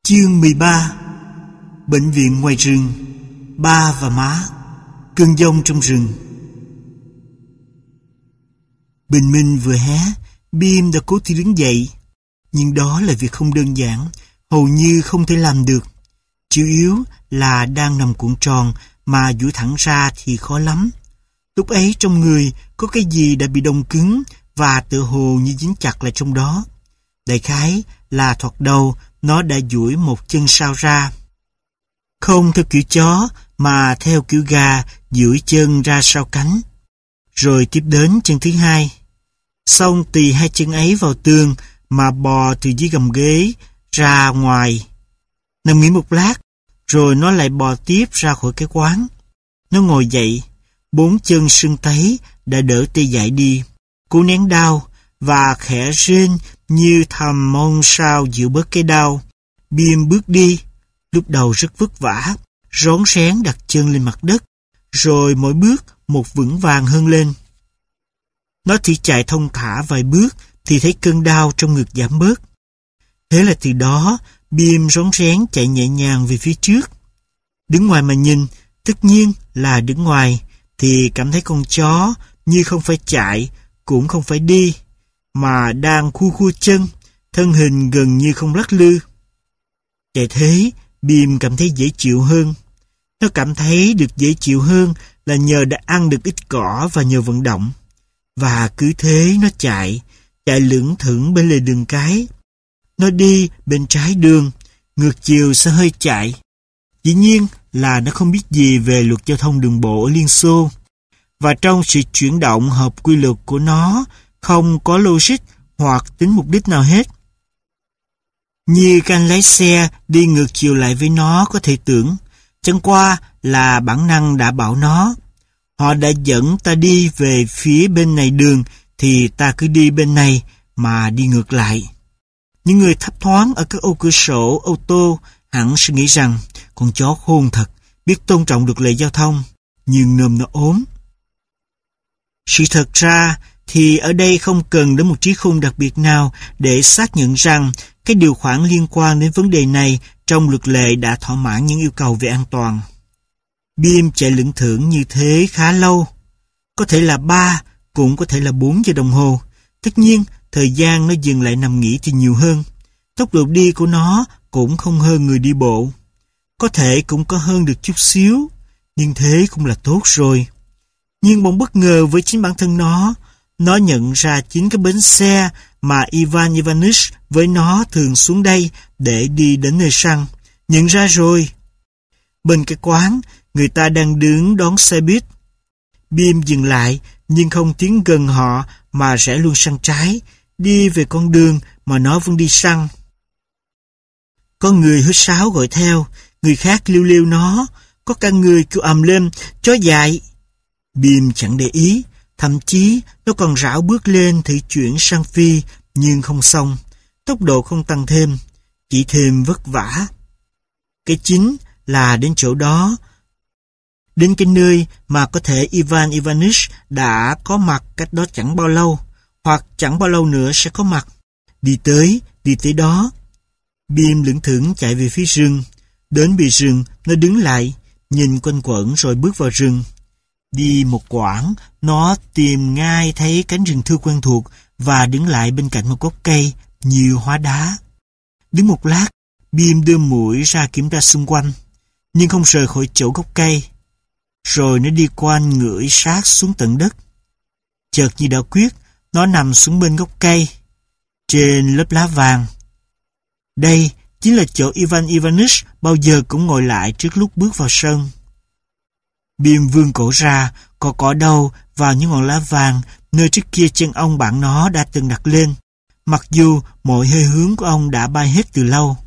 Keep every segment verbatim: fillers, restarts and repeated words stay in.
Chương mười ba. Bệnh viện ngoài rừng. Ba và má. Cơn giông trong rừng. Bình minh vừa hé, Bim đã cố thì đứng dậy. Nhưng đó là việc không đơn giản, hầu như không thể làm được. Chủ yếu là đang nằm cuộn tròn, mà duỗi thẳng ra thì khó lắm. Lúc ấy trong người có cái gì đã bị đông cứng và tựa hồ như dính chặt lại trong đó. Đại khái là thoạt đầu nó đã duỗi một chân sau ra. Không theo kiểu chó mà theo kiểu gà duỗi chân ra sau cánh. Rồi tiếp đến chân thứ hai. Xong tì hai chân ấy vào tường mà bò từ dưới gầm ghế ra ngoài. Nằm nghỉ một lát, rồi nó lại bò tiếp ra khỏi cái quán. Nó ngồi dậy, bốn chân sưng tấy đã đỡ tê dại đi. Cố nén đau và khẽ rên như thầm mong sao dịu bớt cái đau. Bim bước đi, lúc đầu rất vất vả, rón rén đặt chân lên mặt đất, rồi mỗi bước một vững vàng hơn lên. Nó chỉ chạy thông thả vài bước thì thấy cơn đau trong ngực giảm bớt. Thế là từ đó, Bim rón rén chạy nhẹ nhàng về phía trước. Đứng ngoài mà nhìn, tất nhiên là đứng ngoài, thì cảm thấy con chó như không phải chạy, cũng không phải đi, mà đang khu khu chân, thân hình gần như không lắc lư. Chạy thế, Bim cảm thấy dễ chịu hơn. Nó cảm thấy được dễ chịu hơn là nhờ đã ăn được ít cỏ và nhờ vận động. Và cứ thế nó chạy, chạy lững thững bên lề đường cái. Nó đi bên trái đường, ngược chiều sẽ hơi chạy. Dĩ nhiên là nó không biết gì về luật giao thông đường bộ ở Liên Xô. Và trong sự chuyển động hợp quy luật của nó không có logic hoặc tính mục đích nào hết. Như các anh lái xe đi ngược chiều lại với nó có thể tưởng, chẳng qua là bản năng đã bảo nó. Họ đã dẫn ta đi về phía bên này đường thì ta cứ đi bên này mà đi ngược lại. Những người thấp thoáng ở các ô cửa sổ ô tô hẳn sẽ nghĩ rằng con chó khôn thật, biết tôn trọng được lệ giao thông, nhưng nôm nó ốm. Sự thật ra thì ở đây không cần đến một trí khôn đặc biệt nào để xác nhận rằng cái điều khoản liên quan đến vấn đề này trong luật lệ đã thỏa mãn những yêu cầu về an toàn. Bim chạy lững thững như thế khá lâu. Có thể là ba, cũng có thể là bốn giờ đồng hồ. Tất nhiên, thời gian nó dừng lại nằm nghỉ thì nhiều hơn. Tốc độ đi của nó cũng không hơn người đi bộ. Có thể cũng có hơn được chút xíu, nhưng thế cũng là tốt rồi. Nhưng bỗng bất ngờ với chính bản thân nó, nó nhận ra chính cái bến xe mà Ivan Ivanich với nó thường xuống đây để đi đến nơi săn. Nhận ra rồi. Bên cái quán, người ta đang đứng đón xe buýt. Bim dừng lại, nhưng không tiến gần họ mà rẽ luôn sang trái, đi về con đường mà nó vẫn đi săn. Có người huýt sáo gọi theo, người khác liêu liêu nó, có cả người kêu ầm lên, chó dại. Bim chẳng để ý, thậm chí nó còn rảo bước lên thử chuyển sang phi, nhưng không xong, tốc độ không tăng thêm, chỉ thêm vất vả. Cái chính là đến chỗ đó, đến cái nơi mà có thể Ivan Ivanich đã có mặt cách đó chẳng bao lâu, hoặc chẳng bao lâu nữa sẽ có mặt. Đi tới, đi tới đó. Bim lững thững chạy về phía rừng. Đến bìa rừng, nó đứng lại, nhìn quanh quẩn rồi bước vào rừng. Đi một quãng, nó tìm ngay thấy cánh rừng thư quen thuộc và đứng lại bên cạnh một gốc cây, nhiều hóa đá. Đứng một lát, Bim đưa mũi ra kiểm tra xung quanh, nhưng không rời khỏi chỗ gốc cây. Rồi nó đi quanh ngửi sát xuống tận đất. Chợt như đã quyết, nó nằm xuống bên gốc cây, trên lớp lá vàng. Đây chính là chỗ Ivan Ivanich bao giờ cũng ngồi lại trước lúc bước vào sân. Bim vươn cổ ra, cọ cọ đầu vào những ngọn lá vàng nơi trước kia chân ông bạn nó đã từng đặt lên, mặc dù mọi hơi hướng của ông đã bay hết từ lâu.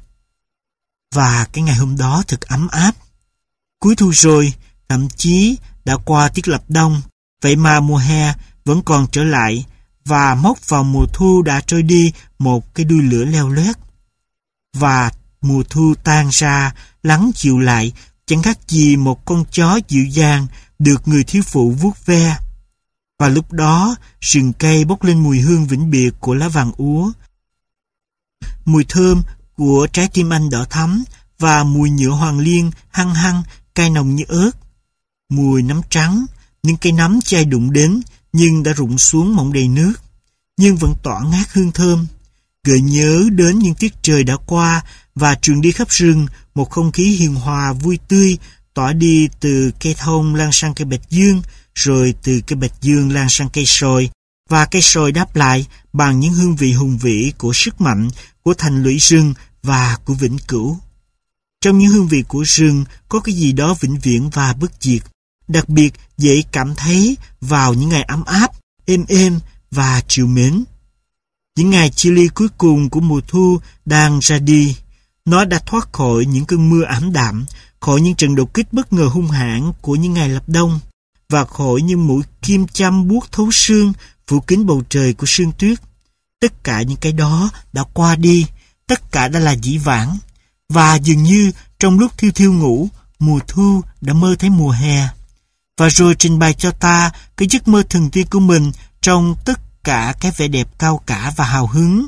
Và cái ngày hôm đó thật ấm áp. Cuối thu rồi, thậm chí đã qua tiết lập đông, vậy mà mùa hè vẫn còn trở lại và móc vào mùa thu đã trôi đi một cái đuôi lửa leo loét. Và mùa thu tan ra, lắng dịu lại, chẳng khác gì một con chó dịu dàng được người thiếu phụ vuốt ve. Và lúc đó, rừng cây bốc lên mùi hương vĩnh biệt của lá vàng úa. Mùi thơm của trái tim anh đỏ thắm và mùi nhựa hoàng liên hăng hăng, cay nồng như ớt. Mùi nấm trắng, những cây nấm chưa ai đụng đến nhưng đã rụng xuống mọng đầy nước, nhưng vẫn tỏa ngát hương thơm, gợi nhớ đến những tiết trời đã qua và truyền đi khắp rừng một không khí hiền hòa vui tươi, tỏa đi từ cây thông lan sang cây bạch dương, rồi từ cây bạch dương lan sang cây sồi, và cây sồi đáp lại bằng những hương vị hùng vĩ của sức mạnh, của thành lũy rừng và của vĩnh cửu. Trong những hương vị của rừng có cái gì đó vĩnh viễn và bất diệt, đặc biệt dễ cảm thấy vào những ngày ấm áp, êm êm và trìu mến. Những ngày chia ly cuối cùng của mùa thu đang ra đi, nó đã thoát khỏi những cơn mưa ảm đạm, khỏi những trận đột kích bất ngờ hung hãn của những ngày lập đông, và khỏi những mũi kim châm buốt thấu xương phủ kín bầu trời của sương tuyết. Tất cả những cái đó đã qua đi, tất cả đã là dĩ vãng, và dường như trong lúc thiêu thiêu ngủ, mùa thu đã mơ thấy mùa hè, và rồi trình bày cho ta cái giấc mơ thần tiên của mình trong tất cả cái vẻ đẹp cao cả và hào hứng,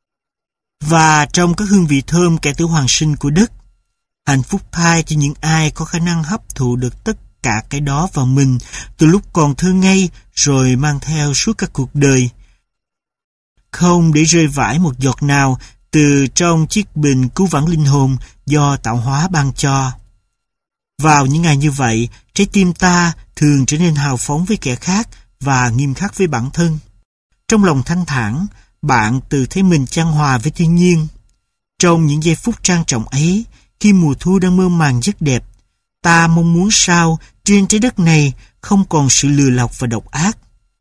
và trong các hương vị thơm kẻ tử hoàng sinh của đất. Hạnh phúc thay cho những ai có khả năng hấp thụ được tất cả cái đó vào mình từ lúc còn thơ ngây, rồi mang theo suốt các cuộc đời, không để rơi vãi một giọt nào từ trong chiếc bình cứu vãn linh hồn do tạo hóa ban cho. Vào những ngày như vậy, trái tim ta thường trở nên hào phóng với kẻ khác và nghiêm khắc với bản thân. Trong lòng thanh thản, bạn tự thấy mình chan hòa với thiên nhiên. Trong những giây phút trang trọng ấy, khi mùa thu đang mơ màng rất đẹp, ta mong muốn sao trên trái đất này không còn sự lừa lọc và độc ác.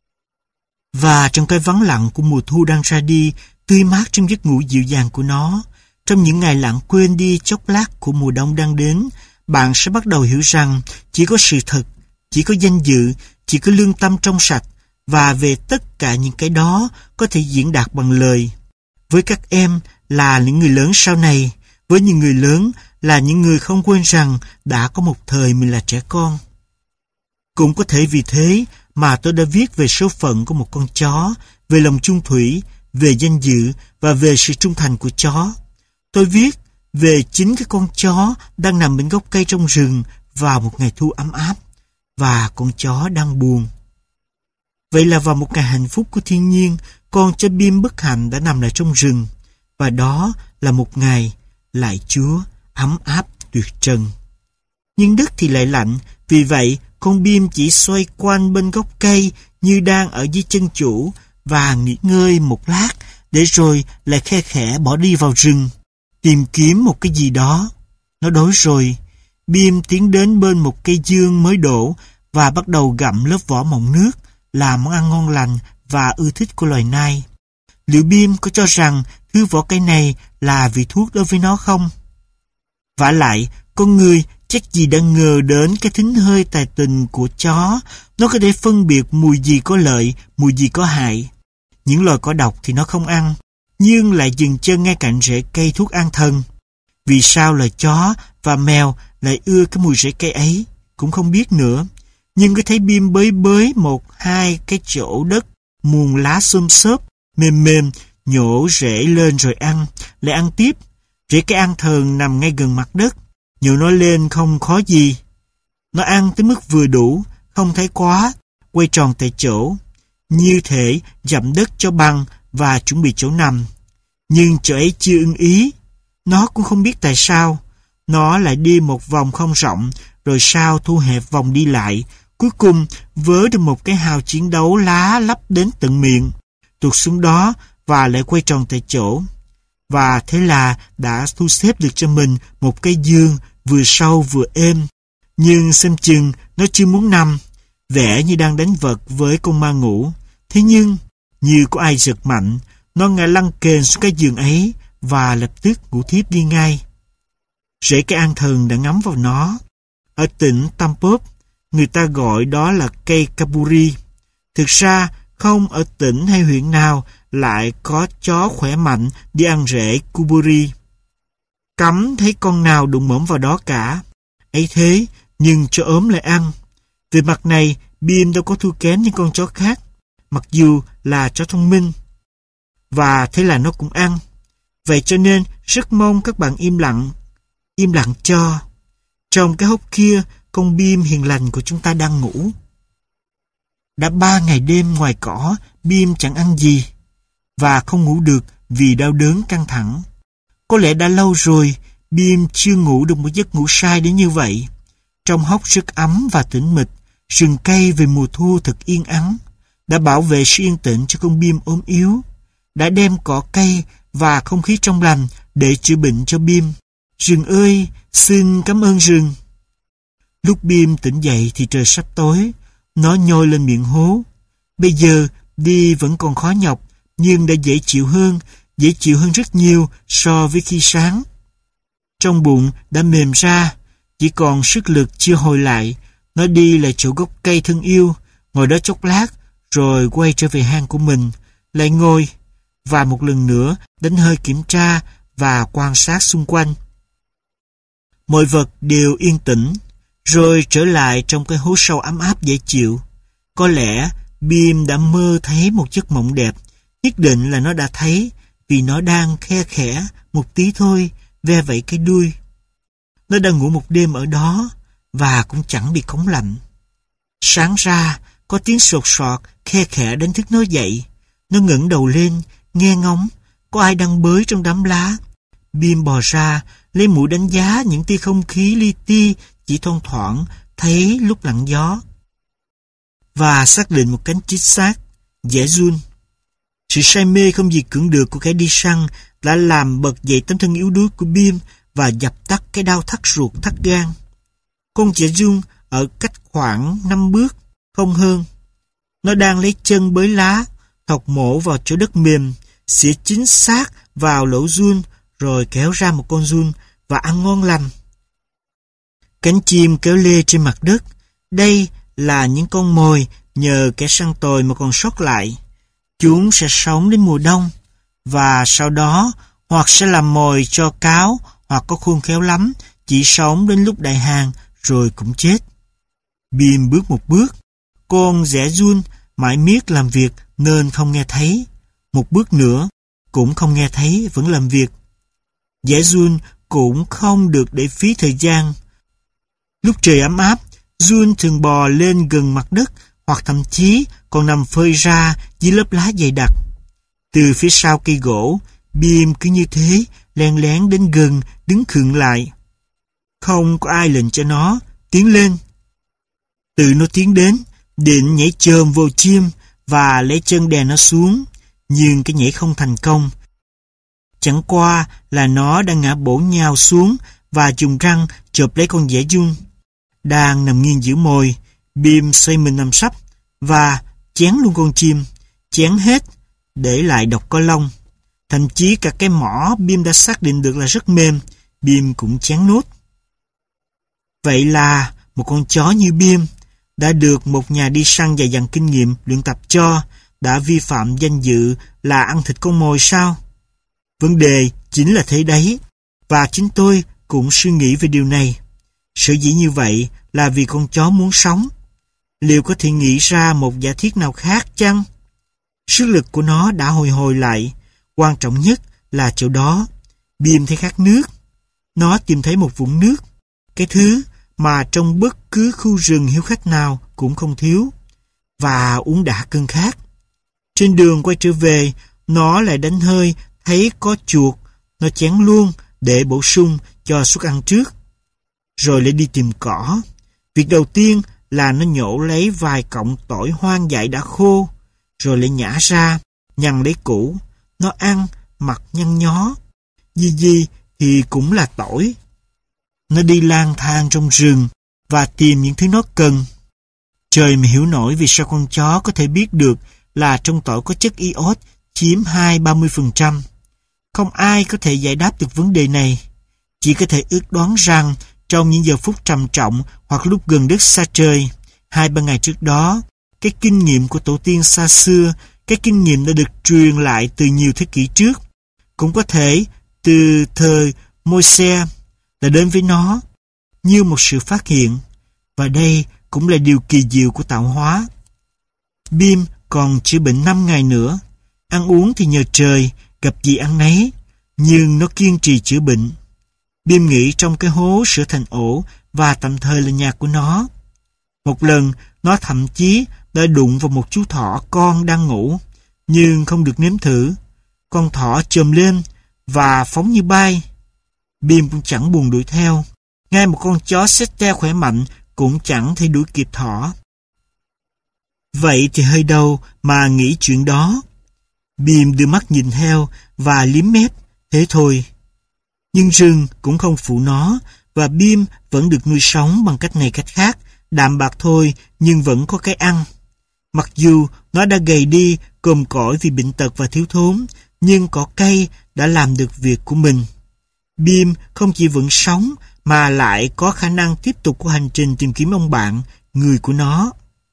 Và trong cái vắng lặng của mùa thu đang ra đi, tươi mát trong giấc ngủ dịu dàng của nó, trong những ngày lãng quên đi chốc lát của mùa đông đang đến, bạn sẽ bắt đầu hiểu rằng chỉ có sự thật, chỉ có danh dự, chỉ có lương tâm trong sạch, và về tất cả những cái đó có thể diễn đạt bằng lời. Với các em là những người lớn sau này, với những người lớn là những người không quên rằng đã có một thời mình là trẻ con. Cũng có thể vì thế mà tôi đã viết về số phận của một con chó, về lòng chung thủy, về danh dự và về sự trung thành của chó. Tôi viết về chính cái con chó đang nằm bên gốc cây trong rừng vào một ngày thu ấm áp, và con chó đang buồn. Vậy là vào một ngày hạnh phúc của thiên nhiên, con chó Bim bất hạnh đã nằm lại trong rừng, và đó là một ngày, lạy Chúa, ấm áp tuyệt trần. Nhưng đất thì lại lạnh, vì vậy con Bim chỉ xoay quanh bên gốc cây như đang ở dưới chân chủ và nghỉ ngơi một lát, để rồi lại khe khẽ bỏ đi vào rừng, tìm kiếm một cái gì đó. Nó đói rồi. Bim tiến đến bên một cây dương mới đổ và bắt đầu gặm lớp vỏ mọng nước, là món ăn ngon lành và ưa thích của loài nai. Liệu Bim có cho rằng thứ vỏ cây này là vị thuốc đối với nó không? Vả lại, con người chắc gì đã ngờ đến cái thính hơi tài tình của chó. Nó có thể phân biệt mùi gì có lợi, mùi gì có hại. Những loài có độc thì nó không ăn, nhưng lại dừng chân ngay cạnh rễ cây thuốc an thần. Vì sao loài chó và mèo lại ưa cái mùi rễ cây ấy, cũng không biết nữa. Nhưng cứ thấy Bim bới bới một hai cái chỗ đất muôn lá xôm xốp, mềm mềm, nhổ rễ lên rồi ăn, lại ăn tiếp. Rễ cây an thần nằm ngay gần mặt đất, nhổ nó lên không khó gì. Nó ăn tới mức vừa đủ, không thấy quá, quay tròn tại chỗ, như thể dặm đất cho bằng và chuẩn bị chỗ nằm. Nhưng chỗ ấy chưa ưng ý. Nó cũng không biết tại sao. Nó lại đi một vòng không rộng, rồi sau thu hẹp vòng đi lại, cuối cùng vớ được một cái hào chiến đấu lá lấp đến tận miệng, tụt xuống đó và lại quay tròn tại chỗ. Và thế là đã thu xếp được cho mình một cái giường vừa sâu vừa êm. Nhưng xem chừng nó chưa muốn nằm, vẻ như đang đánh vật với con ma ngủ. Thế nhưng, như có ai giật mạnh, nó ngã lăn kềnh xuống cái giường ấy và lập tức ngủ thiếp đi ngay. Rễ cây an thần đã ngắm vào nó. Ở tỉnh Tampop, người ta gọi đó là cây Kaburi. Thực ra, không ở tỉnh hay huyện nào lại có chó khỏe mạnh đi ăn rễ Kuburi. Cấm thấy con nào đụng mõm vào đó cả. Ấy thế, nhưng chó ốm lại ăn. Về mặt này, Bim đâu có thua kém những con chó khác, mặc dù là chó thông minh. Và thế là nó cũng ăn. Vậy cho nên rất mong các bạn im lặng, im lặng cho. Trong cái hốc kia, con Bim hiền lành của chúng ta đang ngủ. Đã ba ngày đêm ngoài cỏ, Bim chẳng ăn gì và không ngủ được vì đau đớn căng thẳng. Có lẽ đã lâu rồi Bim chưa ngủ được một giấc ngủ say đến như vậy. Trong hốc rất ấm và tĩnh mịch, rừng cây về mùa thu thật yên ắng, đã bảo vệ sự yên tĩnh cho con Bim ốm yếu, đã đem cỏ cây và không khí trong lành để chữa bệnh cho Bim. Rừng ơi, xin cảm ơn rừng. Lúc Bim tỉnh dậy thì trời sắp tối, nó nhoi lên miệng hố. Bây giờ đi vẫn còn khó nhọc, nhưng đã dễ chịu hơn, dễ chịu hơn rất nhiều so với khi sáng. Trong bụng đã mềm ra, chỉ còn sức lực chưa hồi lại. Nó đi lại chỗ gốc cây thân yêu, ngồi đó chốc lát, rồi quay trở về hang của mình, lại ngồi, và một lần nữa đánh hơi kiểm tra và quan sát xung quanh. Mọi vật đều yên tĩnh, rồi trở lại trong cái hố sâu ấm áp dễ chịu. Có lẽ Bim đã mơ thấy một giấc mộng đẹp, nhất định là nó đã thấy, vì nó đang khe khẽ một tí thôi, ve vẫy cái đuôi. Nó đang ngủ một đêm ở đó, và cũng chẳng bị cống lạnh. Sáng ra, có tiếng sột soạt, khe khẽ đánh thức nó dậy. Nó ngẩng đầu lên, nghe ngóng, có ai đang bới trong đám lá. Bim bò ra, lấy mũi đánh giá những tia không khí li ti chỉ thoang thoảng thấy lúc lặng gió, và xác định một cánh chính xác, dễ run. Sự say mê không gì cưỡng được của kẻ đi săn đã làm bật dậy tấm thân yếu đuối của Bim và dập tắt cái đau thắt ruột thắt gan. Con dễ run ở cách khoảng năm bước, không hơn. Nó đang lấy chân bới lá, thọc mổ vào chỗ đất mềm, xỉa chính xác vào lỗ giun, rồi kéo ra một con giun và ăn ngon lành. Cánh chim kéo lê trên mặt đất. Đây là những con mồi nhờ kẻ săn tồi mà còn sót lại. Chúng sẽ sống đến mùa đông, và sau đó hoặc sẽ làm mồi cho cáo, hoặc có khôn khéo lắm, chỉ sống đến lúc đại hàng rồi cũng chết. Bim bước một bước. Con dẻ giun mãi miết làm việc nên không nghe thấy. Một bước nữa cũng không nghe thấy, vẫn làm việc. Dẻ giun cũng không được để phí thời gian. Lúc trời ấm áp, giun thường bò lên gần mặt đất, hoặc thậm chí còn nằm phơi ra dưới lớp lá dày đặc. Từ phía sau cây gỗ, Bim cứ như thế len lén đến gần, đứng khựng lại. Không có ai lệnh cho nó tiến lên. Tự nó tiến đến, định nhảy chồm vô chim và lấy chân đè nó xuống, nhưng cái nhảy không thành công. Chẳng qua là nó đang ngã bổ nhào xuống và dùng răng chộp lấy con dẻ giun đang nằm nghiêng giữa mồi. Bim xoay mình nằm sấp và chén luôn con chim, chén hết, để lại độc có lông. Thậm chí cả cái mỏ Bim đã xác định được là rất mềm, Bim cũng chén nốt. Vậy là một con chó như Bim đã được một nhà đi săn dày dặn kinh nghiệm luyện tập cho, đã vi phạm danh dự là ăn thịt con mồi sao? Vấn đề chính là thế đấy, và chính tôi cũng suy nghĩ về điều này. Sở dĩ như vậy là vì con chó muốn sống. Liệu có thể nghĩ ra một giả thiết nào khác chăng? Sức lực của nó đã hồi hồi lại. Quan trọng nhất là chỗ đó. Bim thấy khát nước. Nó tìm thấy một vũng nước, cái thứ mà trong bất cứ khu rừng hiếu khách nào cũng không thiếu, và uống đã cơn khát. Trên đường quay trở về, nó lại đánh hơi thấy có chuột. Nó chén luôn để bổ sung cho suất ăn trước, rồi lại đi tìm cỏ. Việc đầu tiên là nó nhổ lấy vài cọng tỏi hoang dại đã khô, rồi lại nhả ra, nhằn lấy củ. Nó ăn, mặt nhăn nhó. Gì gì thì cũng là tỏi. Nó đi lang thang trong rừng và tìm những thứ nó cần. Trời mà hiểu nổi vì sao con chó có thể biết được là trong tỏi có chất iốt chiếm hai đến ba mươi phần trăm. Không ai có thể giải đáp được vấn đề này. Chỉ có thể ước đoán rằng trong những giờ phút trầm trọng hoặc lúc gần đất xa trời, hai ba ngày trước đó, cái kinh nghiệm của tổ tiên xa xưa, cái kinh nghiệm đã được truyền lại từ nhiều thế kỷ trước, cũng có thể từ thời Môi-se, đã đến với nó như một sự phát hiện. Và đây cũng là điều kỳ diệu của tạo hóa. Bim còn chữa bệnh năm ngày nữa. Ăn uống thì nhờ trời, gặp gì ăn nấy. nhưng nó kiên trì chữa bệnh. Bim nghĩ trong cái hố sửa thành ổ và tạm thời là nhà của nó. Một lần, nó thậm chí đã đụng vào một chú thỏ con đang ngủ, nhưng không được nếm thử. Con thỏ chồm lên và phóng như bay. Bim cũng chẳng buồn đuổi theo. Ngay một con chó Setter khỏe mạnh cũng chẳng thể đuổi kịp thỏ. Vậy thì hơi đâu mà nghĩ chuyện đó. Bim đưa mắt nhìn theo và liếm mép, thế thôi. Nhưng rừng cũng không phụ nó, và Bim vẫn được nuôi sống bằng cách này cách khác, đạm bạc thôi nhưng vẫn có cái ăn. Mặc dù nó đã gầy đi, còm cõi vì bệnh tật và thiếu thốn, nhưng cỏ cây đã làm được việc của mình. Bim không chỉ vẫn sống mà lại có khả năng tiếp tục cuộc hành trình tìm kiếm ông bạn, người của nó.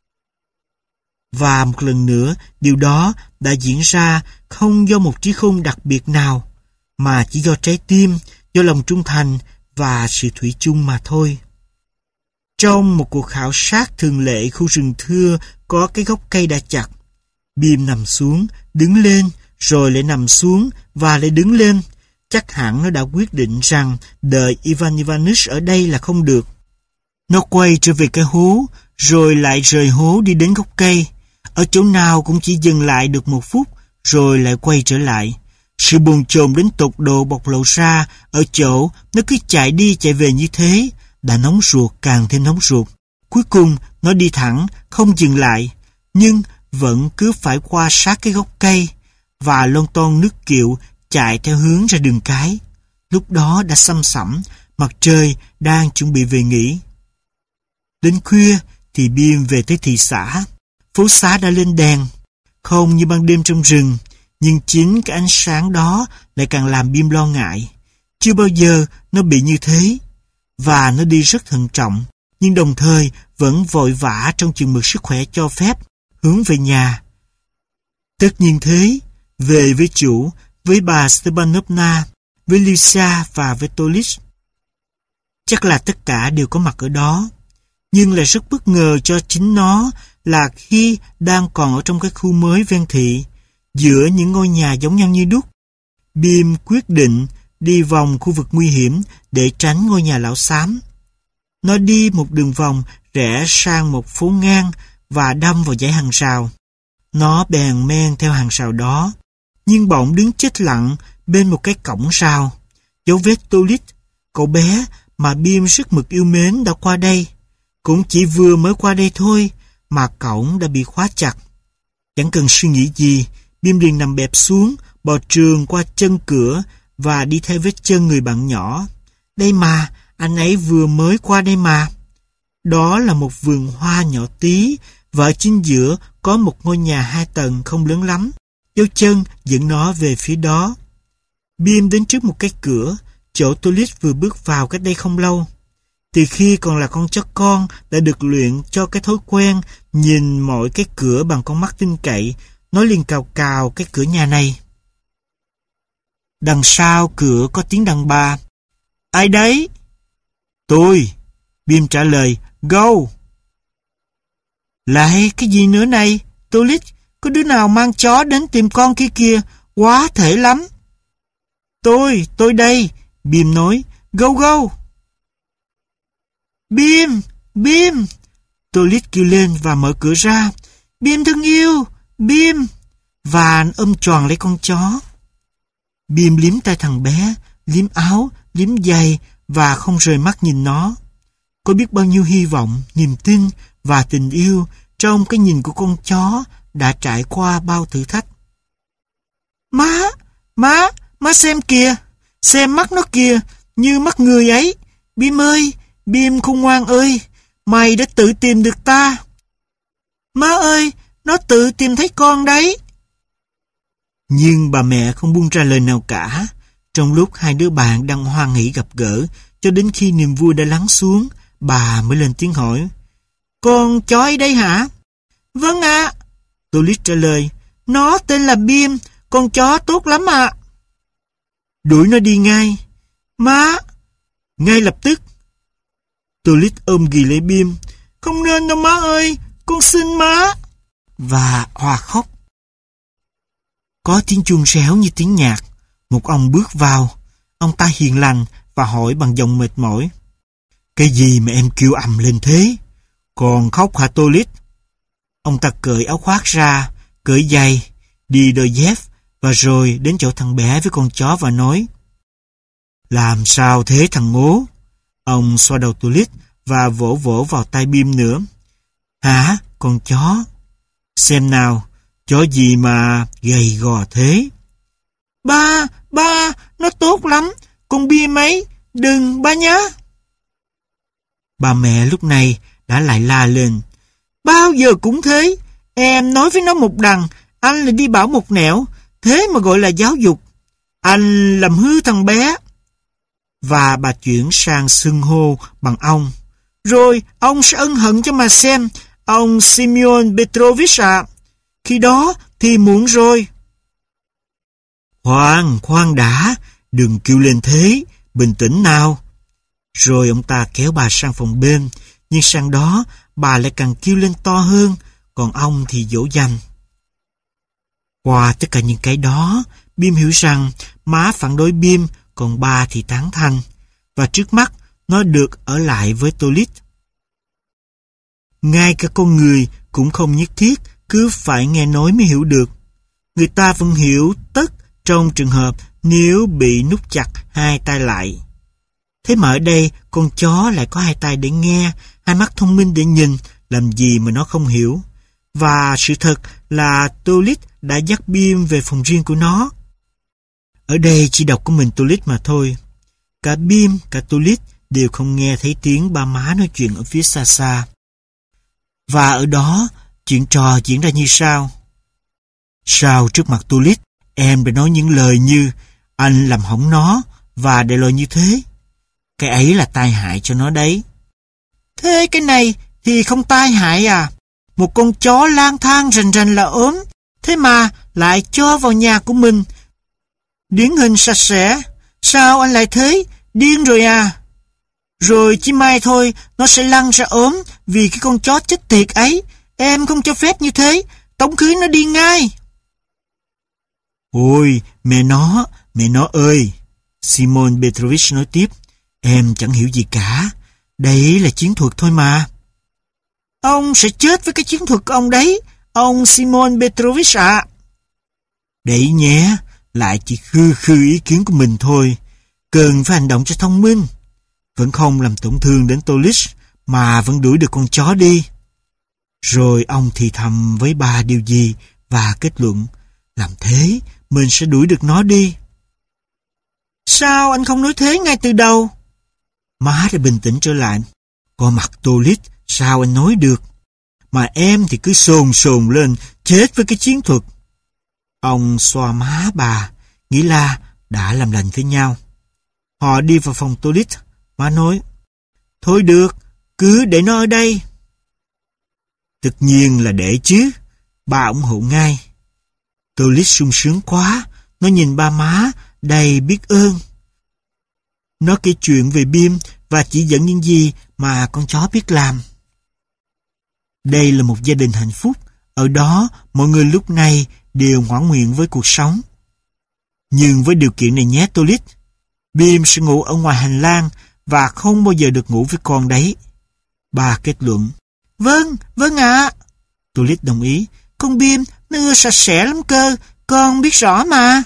Và một lần nữa, điều đó đã diễn ra không do một trí khôn đặc biệt nào, mà chỉ do trái tim, do lòng trung thành và sự thủy chung mà thôi. Trong một cuộc khảo sát thường lệ khu rừng thưa có cái gốc cây đã chặt, Bim nằm xuống, đứng lên, rồi lại nằm xuống và lại đứng lên. Chắc hẳn nó đã quyết định rằng đợi Ivan Ivanich ở đây là không được. Nó quay trở về cái hố, rồi lại rời hố đi đến gốc cây. Ở chỗ nào cũng chỉ dừng lại được một phút, rồi lại quay trở lại. Sự bồn chồn đến tột độ bộc lộ ra ở chỗ nó cứ chạy đi chạy về như thế, đã nóng ruột càng thêm nóng ruột. Cuối cùng nó đi thẳng, không dừng lại, nhưng vẫn cứ phải qua sát cái gốc cây, và lon ton nước kiệu chạy theo hướng ra đường cái. Lúc đó đã săm sẩm, mặt trời đang chuẩn bị về nghỉ. Đến khuya thì Bim về tới thị xã. Phố xá đã lên đèn, không như ban đêm trong rừng, nhưng chính cái ánh sáng đó lại càng làm Bim lo ngại. Chưa bao giờ nó bị như thế, và nó đi rất thận trọng, nhưng đồng thời vẫn vội vã trong chừng mực sức khỏe cho phép, hướng về nhà. Tất nhiên thế, về với chủ, với bà Stepanovna, với Lisa và với Tolit. Chắc là tất cả đều có mặt ở đó, nhưng lại rất bất ngờ cho chính nó là khi đang còn ở trong cái khu mới ven thị, giữa những ngôi nhà giống nhau như đúc, Bim quyết định đi vòng khu vực nguy hiểm để tránh ngôi nhà lão xám. Nó đi một đường vòng rẽ sang một phố ngang và đâm vào dãy hàng rào. Nó bèn men theo hàng rào đó, nhưng bỗng đứng chết lặng bên một cái cổng rào. Dấu vết Tolit, cậu bé mà Bim rất mực yêu mến đã qua đây. Cũng chỉ vừa mới qua đây thôi mà cổng đã bị khóa chặt. Chẳng cần suy nghĩ gì, Bim liền nằm bẹp xuống, bò trườn qua chân cửa và đi theo vết chân người bạn nhỏ. Đây mà, anh ấy vừa mới qua đây mà. Đó là một vườn hoa nhỏ tí, và ở chính giữa có một ngôi nhà hai tầng không lớn lắm. Dấu chân dẫn nó về phía đó. Bim đến trước một cái cửa, chỗ Tolit vừa bước vào cách đây không lâu. Từ khi còn là con chó con đã được luyện cho cái thói quen nhìn mọi cái cửa bằng con mắt tin cậy, nó liền cào cào cái cửa nhà này. Đằng sau cửa có tiếng đàn bà. Ai đấy? Tôi. Bim trả lời. Go. Lại cái gì nữa này? Tolit, có đứa nào mang chó đến tìm con kia kìa, quá thể lắm. Tôi, tôi đây. Bim nói. Go go. Bim, Bim. Tolit kêu lên và mở cửa ra. Bim thân yêu, Bim. Và ôm tròn lấy con chó. Bim liếm tay thằng bé, liếm áo, liếm giày và không rời mắt nhìn nó. Có biết bao nhiêu hy vọng, niềm tin và tình yêu trong cái nhìn của con chó đã trải qua bao thử thách. Má, má, má xem kìa, xem mắt nó kìa, như mắt người ấy. Bim ơi, Bim khôn ngoan ơi, mày đã tự tìm được ta. Má ơi, nó tự tìm thấy con đấy. Nhưng bà mẹ không buông ra lời nào cả. Trong lúc hai đứa bạn đang hoan hỉ gặp gỡ, cho đến khi niềm vui đã lắng xuống, bà mới lên tiếng hỏi. Con chó ấy đây hả? Vâng ạ. À. Tolit trả lời. Nó tên là Bim, con chó tốt lắm ạ. À. Đuổi nó đi ngay. Má. Ngay lập tức. Tolit ôm ghì lấy Bim. Không nên đâu má ơi, con xin má. Và hòa khóc. Có tiếng chuông réo như tiếng nhạc. Một ông bước vào. Ông ta hiền lành và hỏi bằng giọng mệt mỏi. Cái gì mà em kêu ầm lên thế? Còn khóc hả Tolit? Ông ta cởi áo khoác ra, cởi giày, đi đôi dép và rồi đến chỗ thằng bé với con chó và nói: Làm sao thế thằng ngố? Ông xoa đầu Tolit và vỗ vỗ vào tay Bim nữa. Hả, con chó? Xem nào, chó gì mà gầy gò thế? Ba, ba, nó tốt lắm, con Bim ấy, đừng ba nhá. Bà mẹ lúc này đã lại la lên. Bao giờ cũng thế, em nói với nó một đằng, anh lại đi bảo một nẻo, thế mà gọi là giáo dục. Anh làm hư thằng bé. Và bà chuyển sang xưng hô bằng ông. Rồi ông sẽ ân hận cho mà xem, ông Simeon Petrovich ạ. Khi đó thì muộn rồi. Khoan, khoan đã, đừng kêu lên thế, bình tĩnh nào. Rồi ông ta kéo bà sang phòng bên, nhưng sang đó bà lại càng kêu lên to hơn, còn ông thì dỗ dành. Qua tất cả những cái đó, Bim hiểu rằng má phản đối Bim, còn ba thì tán thành, và trước mắt nó được ở lại với Tolit. Ngay cả con người cũng không nhất thiết cứ phải nghe nói mới hiểu được. Người ta vẫn hiểu tất trong trường hợp nếu bị nút chặt hai tay lại. Thế mà ở đây con chó lại có hai tay để nghe, hai mắt thông minh để nhìn, làm gì mà nó không hiểu. Và sự thật là Tolit đã dắt Bim về phòng riêng của nó. Ở đây chỉ đọc của mình Tolit mà thôi. Cả Bim, cả Tolit đều không nghe thấy tiếng ba má nói chuyện ở phía xa xa. Và ở đó, chuyện trò diễn ra như sau. Sao trước mặt Tolit, em đã nói những lời như anh làm hỏng nó và để lời như thế? Cái ấy là tai hại cho nó đấy. Thế cái này thì không tai hại à? Một con chó lang thang rành rành là ốm, thế mà lại cho vào nhà của mình. Điển hình sạch sẽ. Sao anh lại thế? Điên rồi à? Rồi chỉ mai thôi, nó sẽ lăn ra ốm vì cái con chó chết tiệt ấy. Em không cho phép như thế, tống cưới nó đi ngay. Ôi, mẹ nó, mẹ nó ơi! Simon Petrovich nói tiếp. Em chẳng hiểu gì cả. Đấy là chiến thuật thôi mà. Ông sẽ chết với cái chiến thuật của ông đấy, ông Simon Petrovich ạ. À. Đấy nhé, lại chỉ khư khư ý kiến của mình thôi. Cần phải hành động cho thông minh. Vẫn không làm tổn thương đến Tolit, mà vẫn đuổi được con chó đi. Rồi ông thì thầm với bà điều gì và kết luận, làm thế mình sẽ đuổi được nó đi. Sao anh không nói thế ngay từ đầu? Má đã bình tĩnh trở lại. Có mặt Tolit, sao anh nói được? Mà em thì cứ sồn sồn lên, chết với cái chiến thuật. Ông xoa má bà, nghĩ là đã làm lành với nhau. Họ đi vào phòng Tolit. Má nói, thôi được, cứ để nó ở đây. Tất nhiên là để chứ. Bà ủng hộ ngay. Tolit sung sướng quá, nó nhìn ba má đầy biết ơn. Nó kể chuyện về Bim và chỉ dẫn những gì mà con chó biết làm. Đây là một gia đình hạnh phúc, ở đó mọi người lúc này đều ngoãn nguyện với cuộc sống. Nhưng với điều kiện này nhé Tolit, Bim sẽ ngủ ở ngoài hành lang và không bao giờ được ngủ với con đấy. Bà kết luận. Vâng, vâng ạ. À. Tolit đồng ý. Con Bim nó ưa sạch sẽ lắm cơ, con biết rõ mà.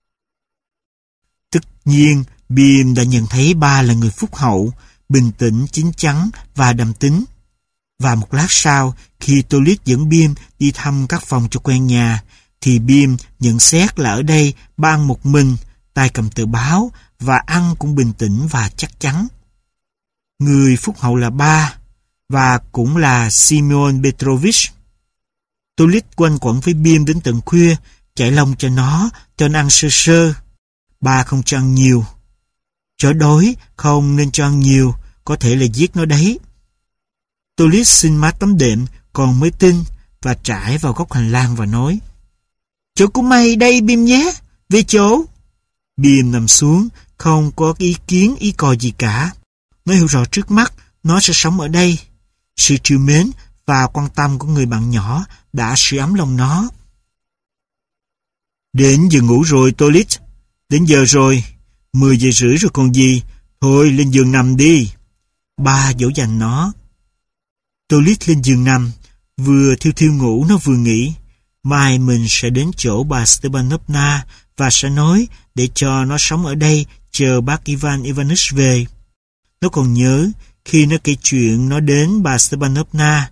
Tất nhiên, Bim đã nhận thấy ba là người phúc hậu, bình tĩnh, chín chắn và đầm tính. Và một lát sau, khi Tolit dẫn Bim đi thăm các phòng cho quen nhà, thì Bim nhận xét là ở đây ba ăn một mình, tay cầm tờ báo và ăn cũng bình tĩnh và chắc chắn. Người phúc hậu là ba, và cũng là Simeon Petrovich. Tolit quanh quẩn với Bim đến tận khuya, chạy lông cho nó, cho nó ăn sơ sơ. Ba không cho ăn nhiều. Chó đói không nên cho ăn nhiều, có thể là giết nó đấy. Tolit xin má tắm đệm, còn mới tin, và trải vào góc hành lang và nói, chỗ của mày đây Bim nhé, về chỗ. Bim nằm xuống, không có ý kiến ý cò gì cả. Nó hiểu rõ trước mắt, nó sẽ sống ở đây. Sự trìu mến và quan tâm của người bạn nhỏ đã sưởi ấm lòng nó. Đến giờ ngủ rồi Tolit. Đến giờ rồi, mười giờ rưỡi rồi còn gì, thôi lên giường nằm đi. Ba dỗ dành nó. Tolit lên giường nằm, vừa thiêu thiêu ngủ nó vừa nghĩ, mai mình sẽ đến chỗ bà Stepanovna và sẽ nói để cho nó sống ở đây chờ bác Ivan Ivanich về. Nó còn nhớ khi nó kể chuyện nó đến bà Stepanovna.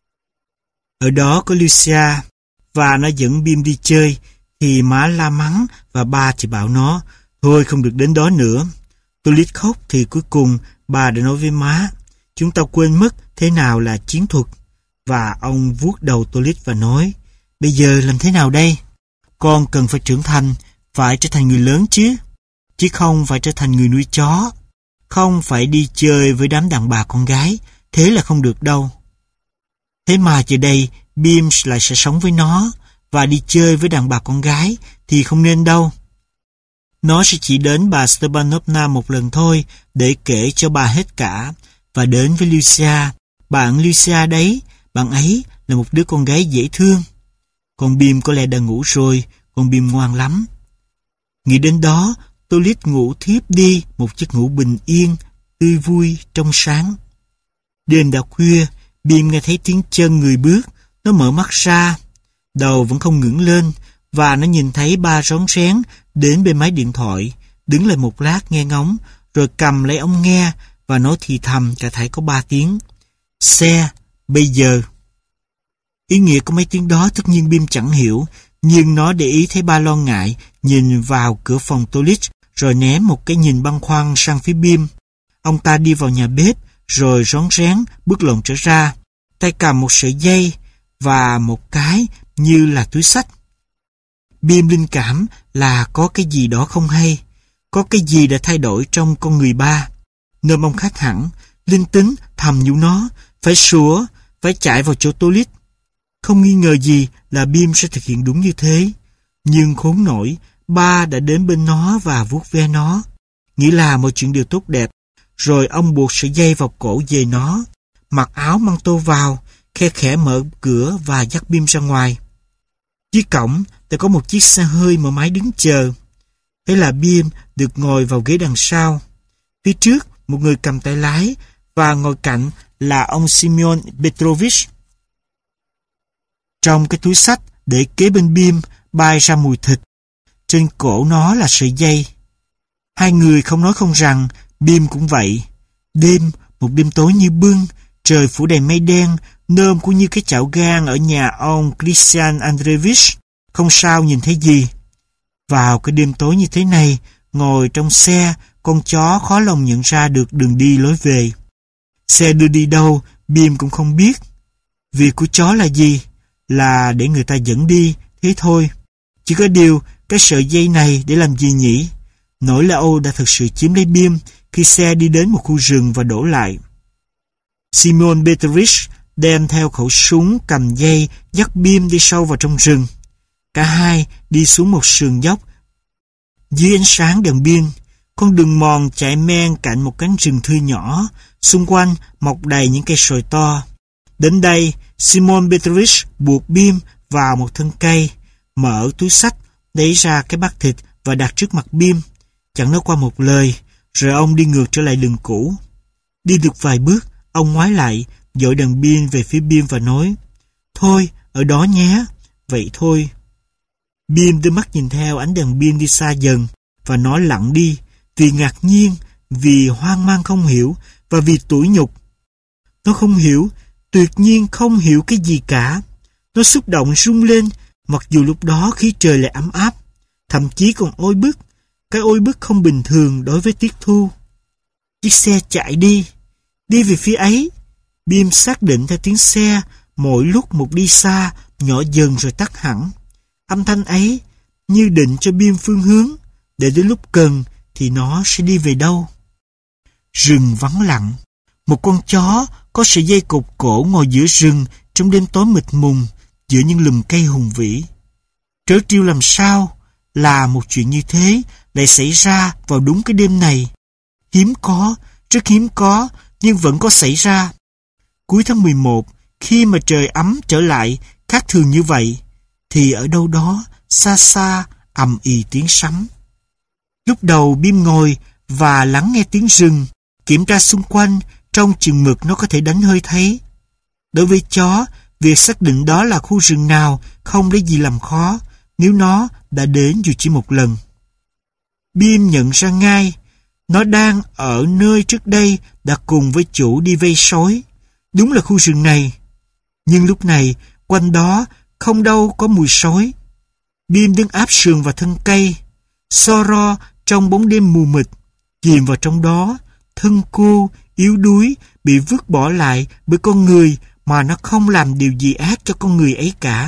Ở đó có Lucia và nó dẫn Bim đi chơi, thì má la mắng và ba thì bảo nó thôi không được đến đó nữa. Tolit khóc thì cuối cùng bà đã nói với má, chúng ta quên mất thế nào là chiến thuật. Và ông vuốt đầu Tolit và nói, bây giờ làm thế nào đây? Con cần phải trưởng thành, phải trở thành người lớn chứ, chứ không phải trở thành người nuôi chó. Không phải đi chơi với đám đàn bà con gái, thế là không được đâu. Thế mà giờ đây, Bim lại sẽ sống với nó, và đi chơi với đàn bà con gái thì không nên đâu. Nó sẽ chỉ đến bà Stepanovna một lần thôi để kể cho bà hết cả, và đến với Lucia. Bạn Lucia đấy, bạn ấy là một đứa con gái dễ thương. Còn Bim có lẽ đã ngủ rồi, còn Bim ngoan lắm. Nghĩ đến đó, Tolit ngủ thiếp đi một giấc ngủ bình yên, tươi vui, trong sáng. Đêm đã khuya, Bim nghe thấy tiếng chân người bước, nó mở mắt ra. Đầu vẫn không ngẩng lên, và nó nhìn thấy ba rón rén đến bên máy điện thoại, đứng lại một lát nghe ngóng, rồi cầm lấy ống nghe và nói thì thầm cả thảy có ba tiếng. Xe, bây giờ. Ý nghĩa của mấy tiếng đó tất nhiên Bim chẳng hiểu, nhưng nó để ý thấy ba lo ngại, nhìn vào cửa phòng Tolit, rồi ném một cái nhìn băn khoăn sang phía Bim. Ông ta đi vào nhà bếp, rồi rón rén bước lộn trở ra, tay cầm một sợi dây và một cái như là túi xách. Bim linh cảm là có cái gì đó không hay, có cái gì đã thay đổi trong con người ba. Nôm ông khác hẳn, linh tính thầm nhủ nó, phải sủa, phải chạy vào chỗ Tolit. Không nghi ngờ gì là Bim sẽ thực hiện đúng như thế. Nhưng khốn nổi, ba đã đến bên nó và vuốt ve nó, nghĩ là mọi chuyện đều tốt đẹp. Rồi ông buộc sợi dây vào cổ về nó, mặc áo măng tô vào, khe khẽ mở cửa và dắt Bim ra ngoài. Dưới cổng đã có một chiếc xe hơi mở máy đứng chờ. Thế là Bim được ngồi vào ghế đằng sau. Phía trước một người cầm tay lái, và ngồi cạnh là ông Simeon Petrovich. Trong cái túi xách để kế bên Bim bay ra mùi thịt. Trên cổ nó là sợi dây. Hai người không nói không rằng, Bim cũng vậy. Đêm, một đêm tối như bưng, trời phủ đầy mây đen, nôm cũng như cái chảo gang ở nhà ông Christian Andreevich, không sao nhìn thấy gì. Vào cái đêm tối như thế này, ngồi trong xe, con chó khó lòng nhận ra được đường đi lối về. Xe đưa đi đâu, Bim cũng không biết. Việc của chó là gì? Là để người ta dẫn đi, thế thôi. Chỉ có điều, cái sợi dây này để làm gì nhỉ? Nỗi lo âu đã thực sự chiếm lấy Bim khi xe đi đến một khu rừng và đổ lại. Simon Petrovich đem theo khẩu súng cầm dây dắt Bim đi sâu vào trong rừng. Cả hai đi xuống một sườn dốc. Dưới ánh sáng đèn pin, con đường mòn chạy men cạnh một cánh rừng thưa nhỏ, xung quanh mọc đầy những cây sồi to. Đến đây, Simon Petrovich buộc Bim vào một thân cây, mở túi xách, lấy ra cái bát thịt và đặt trước mặt Bim. Chẳng nói qua một lời, rồi ông đi ngược trở lại đường cũ. Đi được vài bước, ông ngoái lại, dội đèn pin về phía Bim và nói, thôi, ở đó nhé, vậy thôi. Bim đưa mắt nhìn theo ánh đèn pin đi xa dần, và nó lặng đi, vì ngạc nhiên, vì hoang mang không hiểu, và vì tủi nhục. Nó không hiểu, tuyệt nhiên không hiểu cái gì cả. Nó xúc động rung lên, mặc dù lúc đó khí trời lại ấm áp, thậm chí còn oi bức, cái oi bức không bình thường đối với tiết thu. Chiếc xe chạy đi, đi về phía ấy. Bim xác định theo tiếng xe, mỗi lúc một đi xa, nhỏ dần rồi tắt hẳn. Âm thanh ấy như định cho Bim phương hướng, để đến lúc cần thì nó sẽ đi về đâu. Rừng vắng lặng, một con chó có sợi dây cột cổ ngồi giữa rừng trong đêm tối mịt mùng, giữa những lùm cây hùng vĩ. Trớ trêu làm sao là một chuyện như thế lại xảy ra vào đúng cái đêm này. Hiếm có, rất hiếm có, nhưng vẫn có xảy ra. Cuối tháng mười một, khi mà trời ấm trở lại khác thường như vậy, thì ở đâu đó xa xa ầm ì tiếng sấm. Lúc đầu Bim ngồi và lắng nghe tiếng rừng, kiểm tra xung quanh trong chừng mực nó có thể đánh hơi thấy. Đối với chó, việc xác định đó là khu rừng nào không lấy gì làm khó nếu nó đã đến dù chỉ một lần. Bim nhận ra ngay, nó đang ở nơi trước đây đã cùng với chủ đi vây sói. Đúng là khu rừng này. Nhưng lúc này, quanh đó không đâu có mùi sói. Bim đứng áp sườn vào thân cây, so ro trong bóng đêm mù mịt, chìm vào trong đó, thân cô, yếu đuối, bị vứt bỏ lại bởi con người mà nó không làm điều gì ác cho con người ấy cả.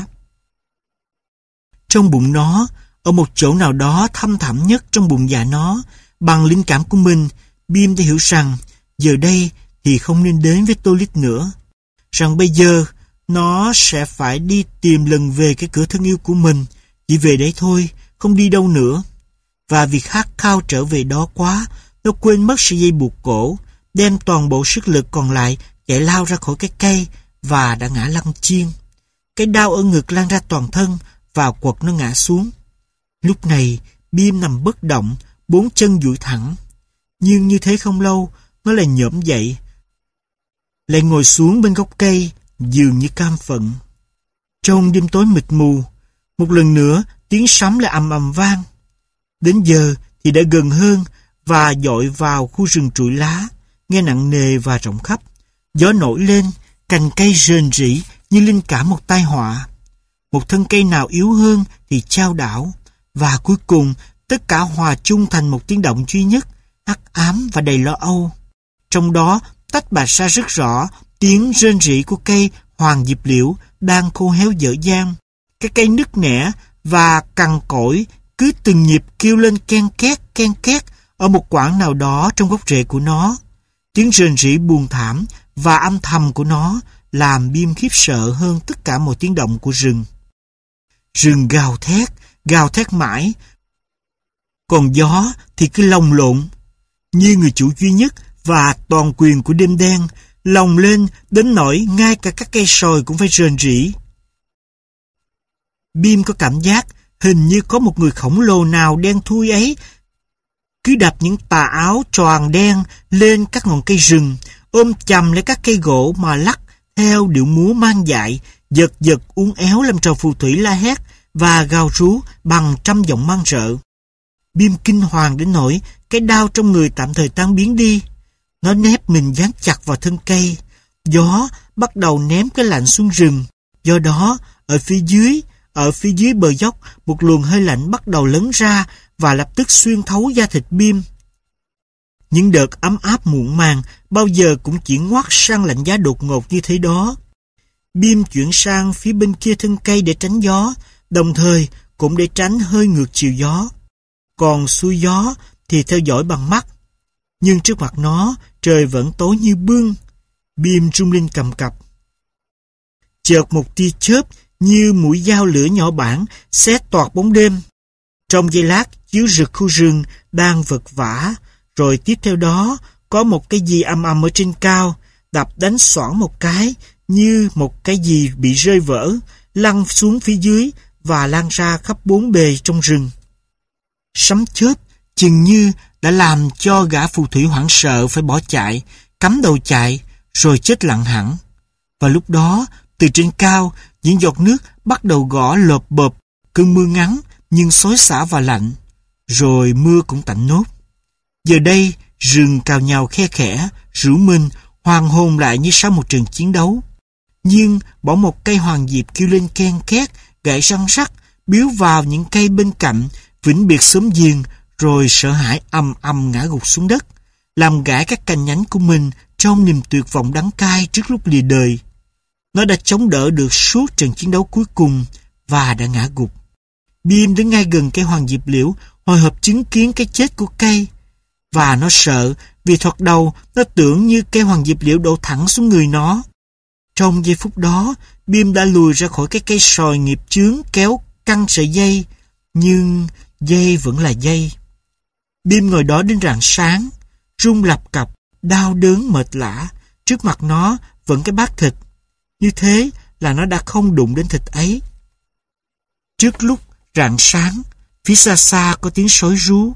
Trong bụng nó, ở một chỗ nào đó thâm thẳm nhất trong bụng dạ nó, bằng linh cảm của mình, Bim đã hiểu rằng giờ đây thì không nên đến với Tolit nữa. Rằng bây giờ nó sẽ phải đi tìm lần về cái cửa thân yêu của mình, chỉ về đấy thôi, không đi đâu nữa. Và vì khát khao trở về đó quá, nó quên mất sợi dây buộc cổ, đem toàn bộ sức lực còn lại chạy lao ra khỏi cái cây và đã ngã lăn chiên. Cái đau ở ngực lan ra toàn thân và quật nó ngã xuống. Lúc này, Bim nằm bất động, bốn chân duỗi thẳng. Nhưng như thế không lâu, nó lại nhổm dậy, lại ngồi xuống bên gốc cây, dường như cam phận. Trong đêm tối mịt mù, một lần nữa tiếng sấm lại ầm ầm vang. Đến giờ thì đã gần hơn và dội vào khu rừng trụi lá, nghe nặng nề và rộng khắp. Gió nổi lên, cành cây rền rĩ như linh cảm một tai họa. Một thân cây nào yếu hơn thì chao đảo, và cuối cùng tất cả hòa chung thành một tiếng động duy nhất, hắc ám và đầy lo âu. Trong đó tách bạch ra rất rõ tiếng rên rỉ của cây hoàng diệp liễu đang khô héo dở dang. Cái cây nứt nẻ và cằn cỗi cứ từng nhịp kêu lên ken két ken két ở một quãng nào đó trong gốc rễ của nó. Tiếng rên rỉ buồn thảm và âm thầm của nó làm Bim khiếp sợ hơn tất cả mọi tiếng động của rừng. Rừng gào thét, gào thét mãi, còn gió thì cứ lồng lộn như người chủ duy nhất và toàn quyền của đêm đen, lồng lên đến nỗi ngay cả các cây sồi cũng phải rền rỉ. Bim có cảm giác hình như có một người khổng lồ nào đen thui ấy cứ đập những tà áo choàng đen lên các ngọn cây rừng, ôm chầm lấy các cây gỗ mà lắc theo điệu múa mang dại, giật giật uốn éo làm trò phù thủy la hét và gào rú bằng trăm giọng man rợ. Bim kinh hoàng đến nỗi cái đau trong người tạm thời tan biến đi. Nó nép mình dán chặt vào thân cây. Gió bắt đầu ném cái lạnh xuống rừng. Do đó, ở phía dưới, ở phía dưới bờ dốc, một luồng hơi lạnh bắt đầu lấn ra và lập tức xuyên thấu da thịt Bim. Những đợt ấm áp muộn màng bao giờ cũng chỉ ngoắt sang lạnh giá đột ngột như thế đó. Bim chuyển sang phía bên kia thân cây để tránh gió, đồng thời cũng để tránh hơi ngược chiều gió. Còn xuôi gió thì theo dõi bằng mắt. Nhưng trước mặt nó, trời vẫn tối như bưng. Bim rung lên cầm cập. Chợt một tia chớp như mũi dao lửa nhỏ bản xé toạc bóng đêm. Trong giây lát, chiếu rực khu rừng đang vật vã. Rồi tiếp theo đó, có một cái gì ầm ầm ở trên cao, đập đánh xoảng một cái, như một cái gì bị rơi vỡ, lăn xuống phía dưới và lan ra khắp bốn bề trong rừng. Sấm chớp chừng như đã làm cho gã phù thủy hoảng sợ phải bỏ chạy, cắm đầu chạy, rồi chết lặng hẳn. Và lúc đó, từ trên cao, những giọt nước bắt đầu gõ lộp bộp, cơn mưa ngắn nhưng xối xả và lạnh. Rồi mưa cũng tạnh nốt. Giờ đây, rừng cào nhào khe khẽ, rủ mình, hoàng hôn lại như sau một trận chiến đấu. Nhưng bỏ một cây hoàng diệp kêu lên ken két, gãy răng rắc, biếu vào những cây bên cạnh, vĩnh biệt xóm giềng, rồi sợ hãi ầm ầm ngã gục xuống đất, làm gãy các cành nhánh của mình trong niềm tuyệt vọng đắng cay trước lúc lìa đời. Nó đã chống đỡ được suốt trận chiến đấu cuối cùng và đã ngã gục. Bim đứng ngay gần cây hoàng diệp liễu, hồi hộp chứng kiến cái chết của cây. Và nó sợ vì thoạt đầu nó tưởng như cây hoàng diệp liễu đổ thẳng xuống người nó. Trong giây phút đó, Bim đã lùi ra khỏi cái cây sòi nghiệp chướng kéo căng sợi dây, nhưng dây vẫn là dây. Bim ngồi đó đến rạng sáng, run lập cập, đau đớn mệt lả. Trước mặt nó vẫn cái bát thịt. Như thế là nó đã không đụng đến thịt ấy. Trước lúc rạng sáng, phía xa xa có tiếng sói rú.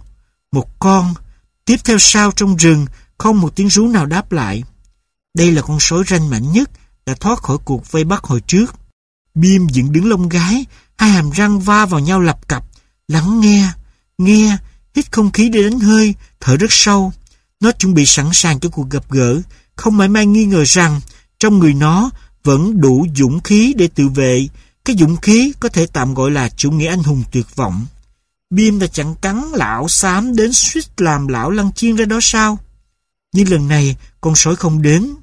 Một con. Tiếp theo sau trong rừng, không một tiếng rú nào đáp lại. Đây là con sói ranh mạnh nhất, đã thoát khỏi cuộc vây bắt hồi trước. Bim dựng đứng lông gái, hai hàm răng va vào nhau lập cập, lắng nghe, nghe, hít không khí để đánh hơi, thở rất sâu. Nó chuẩn bị sẵn sàng cho cuộc gặp gỡ, không mảy may nghi ngờ rằng trong người nó vẫn đủ dũng khí để tự vệ. Cái dũng khí có thể tạm gọi là chủ nghĩa anh hùng tuyệt vọng. Bim đã chẳng cắn lão xám đến suýt làm lão lăn chiên ra đó sao? Nhưng lần này con sói không đến.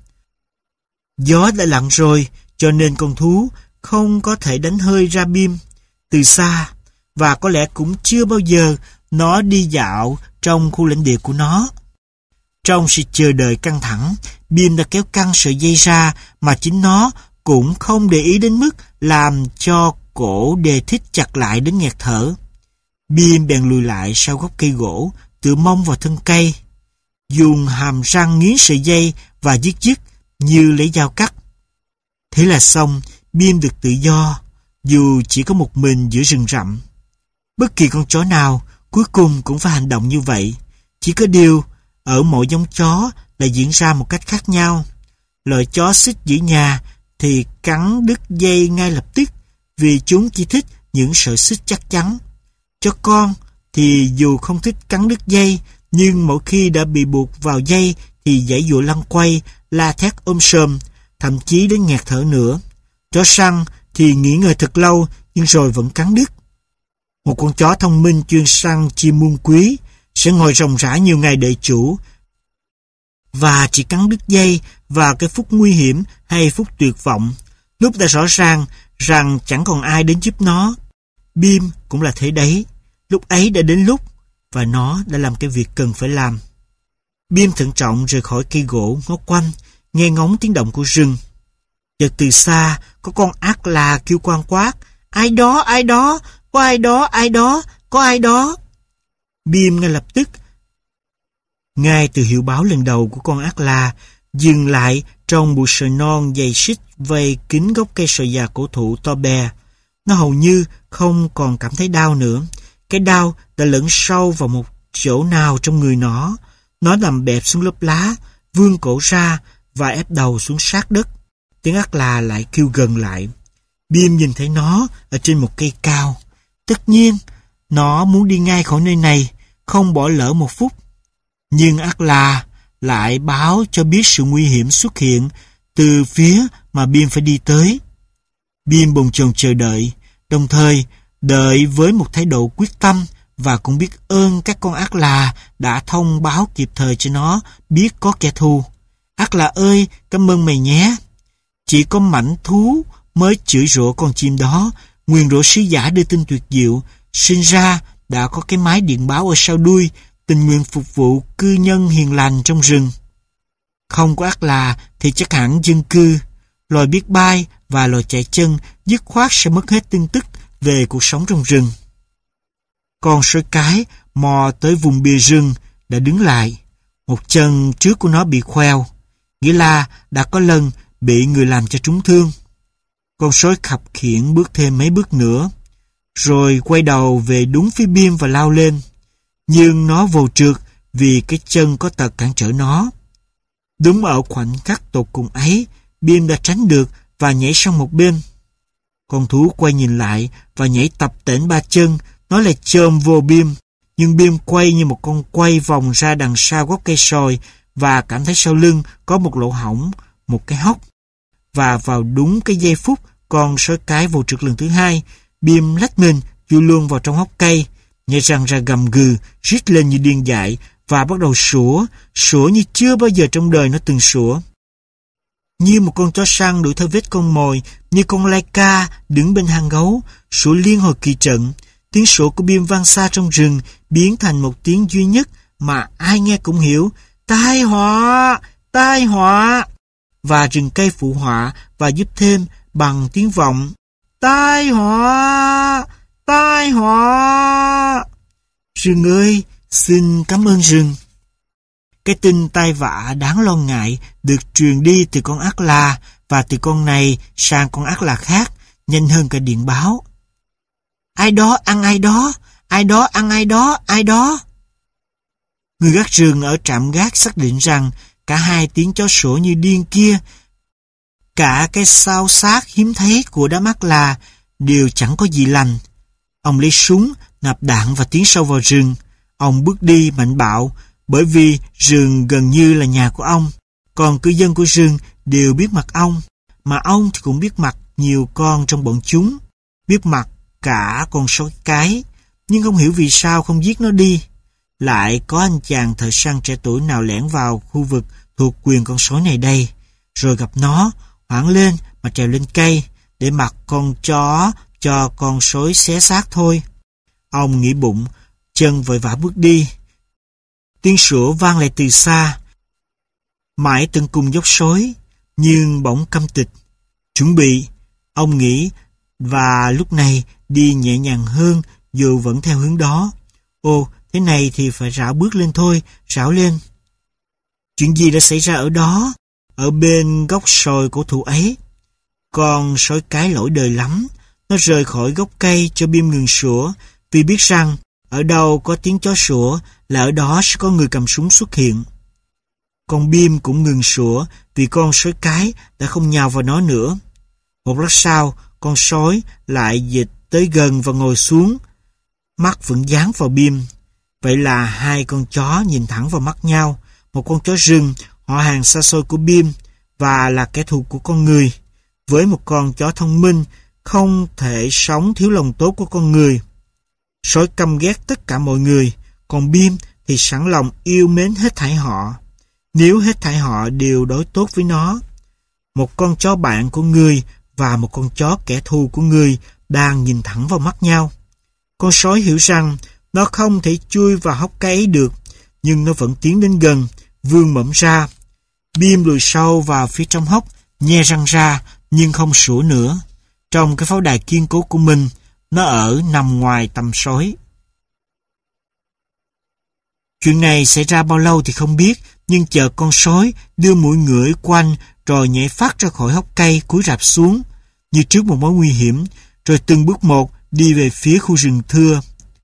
Gió đã lặng rồi, cho nên con thú không có thể đánh hơi ra Bim từ xa, và có lẽ cũng chưa bao giờ nó đi dạo trong khu lãnh địa của nó. Trong sự chờ đợi căng thẳng, Bim đã kéo căng sợi dây ra mà chính nó cũng không để ý đến mức làm cho cổ đê thích chặt lại đến nghẹt thở. Bim bèn lùi lại sau gốc cây gỗ, tựa mông vào thân cây, dùng hàm răng nghiến sợi dây và dứt dứt như lấy dao cắt. Thế là xong, Bim được tự do, dù chỉ có một mình giữa rừng rậm. Bất kỳ con chó nào cuối cùng cũng phải hành động như vậy. Chỉ có điều, ở mỗi giống chó lại diễn ra một cách khác nhau. Loại chó xích giữ nhà thì cắn đứt dây ngay lập tức, vì chúng chỉ thích những sợi xích chắc chắn. Chó con thì dù không thích cắn đứt dây, nhưng mỗi khi đã bị buộc vào dây thì giãy giụa lăn quay, la thét ôm sòm, thậm chí đến nghẹt thở nữa. Chó săn thì nghỉ ngơi thật lâu nhưng rồi vẫn cắn đứt. Một con chó thông minh chuyên săn chim muôn quý sẽ ngồi ròng rã nhiều ngày đợi chủ, và chỉ cắn đứt dây vào cái phút nguy hiểm hay phút tuyệt vọng, lúc đã rõ ràng rằng chẳng còn ai đến giúp nó. Bim cũng là thế đấy. Lúc ấy đã đến lúc, và nó đã làm cái việc cần phải làm. Bim thận trọng rời khỏi cây gỗ, ngó quanh, nghe ngóng tiếng động của rừng. Chợt từ xa có con ác là kêu quang quát: "Ai đó, ai đó, có ai đó, ai đó, có ai đó." Bim ngay lập tức, ngay từ hiệu báo lần đầu của con ác la, dừng lại trong bụi sồi non dày xích vây kín gốc cây sồi già cổ thụ to bè. Nó hầu như không còn cảm thấy đau nữa. Cái đau đã lẫn sâu vào một chỗ nào trong người nó. Nó nằm bẹp xuống lớp lá, vươn cổ ra và ép đầu xuống sát đất. Tiếng ác la lại kêu gần lại. Bim nhìn thấy nó ở trên một cây cao. Tất nhiên, nó muốn đi ngay khỏi nơi này, không bỏ lỡ một phút. Nhưng ác la lại báo cho biết sự nguy hiểm xuất hiện từ phía mà Bim phải đi tới. Bim bồn chồn chờ đợi, đồng thời đợi với một thái độ quyết tâm, và cũng biết ơn các con ác la đã thông báo kịp thời cho nó biết có kẻ thù. Ác la ơi, cảm ơn mày nhé. Chỉ có mảnh thú mới chửi rủa con chim đó, nguyền rủa sứ giả đưa tin tuyệt diệu. Sinh ra đã có cái máy điện báo ở sau đuôi, tình nguyện phục vụ cư nhân hiền lành trong rừng. Không có ác la thì chắc hẳn dân cư, loài biết bay và loài chạy chân dứt khoát sẽ mất hết tin tức về cuộc sống trong rừng. Con sói cái mò tới vùng bìa rừng đã đứng lại. Một chân trước của nó bị khoeo, nghĩa là đã có lần bị người làm cho trúng thương. Con sói khập khiễng bước thêm mấy bước nữa, rồi quay đầu về đúng phía Bim và lao lên. Nhưng nó vồ trượt vì cái chân có tật cản trở nó. Đúng ở khoảnh khắc tột cùng ấy, Bim đã tránh được và nhảy sang một bên. Con thú quay nhìn lại và nhảy tập tễnh ba chân, nó lại chồm vô Bim. Nhưng Bim quay như một con quay vòng ra đằng sau gốc cây sồi và cảm thấy sau lưng có một lỗ hổng, một cái hốc. Và vào đúng cái giây phút con sói cái vô trượt lần thứ hai, Bim lách mình chui luôn vào trong hốc cây, nhảy răng ra gầm gừ, rít lên như điên dại và bắt đầu sủa, sủa như chưa bao giờ trong đời nó từng sủa. Như một con chó săn đuổi theo vết con mồi, như con lai ca đứng bên hang gấu, sủa liên hồi kỳ trận. Tiếng sủa của Bim vang xa trong rừng, biến thành một tiếng duy nhất mà ai nghe cũng hiểu: tai họa, tai họa. Và rừng cây phụ họa và giúp thêm bằng tiếng vọng: tai họa, tai họa. Rừng ơi, xin cảm ơn rừng. Cái tin tai vạ đáng lo ngại được truyền đi từ con ác la và từ con này sang con ác la khác, nhanh hơn cả điện báo. Ai đó ăn ai đó, ai đó ăn ai đó, ai đó. Người gác rừng ở trạm gác xác định rằng cả hai tiếng chó sủa như điên kia, cả cái xao xát hiếm thấy của đám ác là đều chẳng có gì lành. Ông lấy súng, nạp đạn và tiến sâu vào rừng. Ông bước đi mạnh bạo, bởi vì rừng gần như là nhà của ông. Còn cư dân của rừng đều biết mặt ông, mà ông thì cũng biết mặt nhiều con trong bọn chúng, biết mặt cả con sói cái, nhưng không hiểu vì sao không giết nó đi. Lại có anh chàng thợ săn trẻ tuổi nào lẻn vào khu vực thuộc quyền con sói này đây, rồi gặp nó, hoảng lên mà trèo lên cây, để mặc con chó cho con sói xé xác thôi. Ông nghĩ bụng, chân vội vã bước đi. Tiếng sủa vang lại từ xa, mãi tận cùng dốc sói, nhưng bỗng câm tịch. Chuẩn bị, ông nghĩ, và lúc này đi nhẹ nhàng hơn dù vẫn theo hướng đó. Ồ, thế này thì phải rảo bước lên thôi, rảo lên. Chuyện gì đã xảy ra ở đó, ở bên gốc sồi cổ thụ ấy? Con sói cái lỗi đời lắm, nó rời khỏi gốc cây cho Bim ngừng sủa, vì biết rằng ở đâu có tiếng chó sủa là ở đó sẽ có người cầm súng xuất hiện. Con Bim cũng ngừng sủa vì con sói cái đã không nhào vào nó nữa. Một lát sau, con sói lại dịch tới gần và ngồi xuống, mắt vẫn dán vào Bim. Vậy là hai con chó nhìn thẳng vào mắt nhau, một con chó rừng, họ hàng xa xôi của Bim và là kẻ thù của con người, với một con chó thông minh, không thể sống thiếu lòng tốt của con người. Sói căm ghét tất cả mọi người, còn Bim thì sẵn lòng yêu mến hết thảy họ, nếu hết thảy họ đều đối tốt với nó. Một con chó bạn của người và một con chó kẻ thù của người đang nhìn thẳng vào mắt nhau. Con sói hiểu rằng nó không thể chui vào hốc cây ấy được, nhưng nó vẫn tiến đến gần, vươn mõm ra. Bim lùi sâu vào phía trong hốc, nhe răng ra, nhưng không sủa nữa. Trong cái pháo đài kiên cố của mình, nó ở nằm ngoài tầm sói. Chuyện này xảy ra bao lâu thì không biết, nhưng chợt con sói đưa mũi ngửi quanh rồi nhảy phát ra khỏi hốc cây, cúi rạp xuống, như trước một mối nguy hiểm, rồi từng bước một đi về phía khu rừng thưa.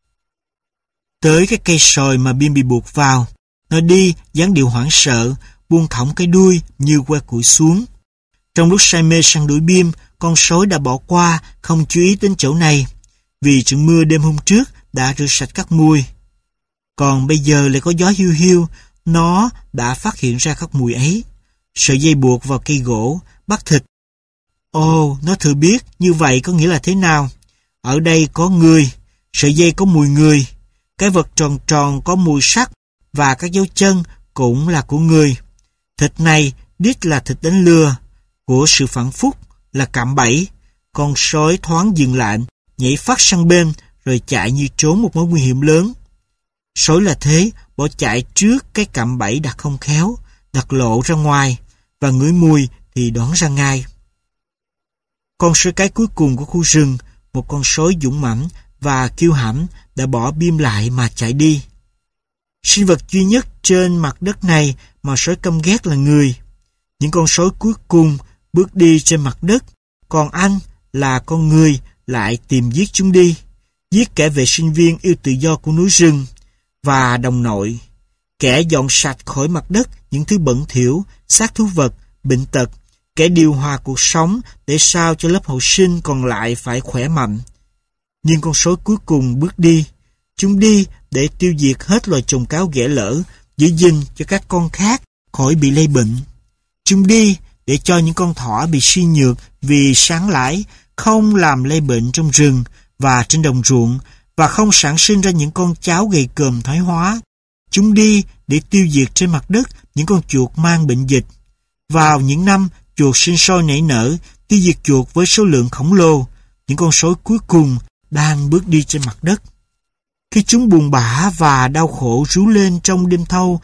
Tới cái cây sồi mà Bim bị buộc vào, nó đi dáng điệu hoảng sợ, buông thõng cái đuôi như que củi xuống. Trong lúc say mê săn đuổi Bim, con sói đã bỏ qua, không chú ý đến chỗ này, vì trận mưa đêm hôm trước đã rửa sạch các mùi. Còn bây giờ lại có gió hiu hiu, nó đã phát hiện ra các mùi ấy. Sợi dây buộc vào cây gỗ, bắt thịt. Ồ, nó thừa biết như vậy có nghĩa là thế nào. Ở đây có người, sợi dây có mùi người, cái vật tròn tròn có mùi sắt và các dấu chân cũng là của người. Thịt này đích là thịt đánh lừa, của sự phản phúc, là cạm bẫy. Con sói thoáng dừng lại, nhảy phát sang bên rồi chạy như trốn một mối nguy hiểm lớn. Sói là thế, bỏ chạy trước cái cạm bẫy đặt không khéo, đặt lộ ra ngoài, và ngửi mùi thì đoán ra ngay. Con sói cái cuối cùng của khu rừng, một con sói dũng mãnh và kiêu hãnh, đã bỏ Bim lại mà chạy đi. Sinh vật duy nhất trên mặt đất này mà sói căm ghét là người. Những con sói cuối cùng bước đi trên mặt đất, còn anh là con người lại tìm giết chúng đi, giết kẻ vệ sinh viên yêu tự do của núi rừng và đồng nội, kẻ dọn sạch khỏi mặt đất những thứ bẩn thỉu, xác thú vật, bệnh tật, kẻ điều hòa cuộc sống để sao cho lớp hậu sinh còn lại phải khỏe mạnh. Nhưng con sói cuối cùng bước đi, chúng đi để tiêu diệt hết loài trùng cáo ghẻ lỡ, giữ gìn cho các con khác khỏi bị lây bệnh. Chúng đi để cho những con thỏ bị suy nhược vì sáng lãi không làm lây bệnh trong rừng và trên đồng ruộng, và không sản sinh ra những con cháo gầy còm thoái hóa. Chúng đi để tiêu diệt trên mặt đất những con chuột mang bệnh dịch. Vào những năm chuột sinh sôi nảy nở, tiêu diệt chuột với số lượng khổng lồ, những con sói cuối cùng đang bước đi trên mặt đất. Khi chúng buồn bã và đau khổ rú lên trong đêm thâu,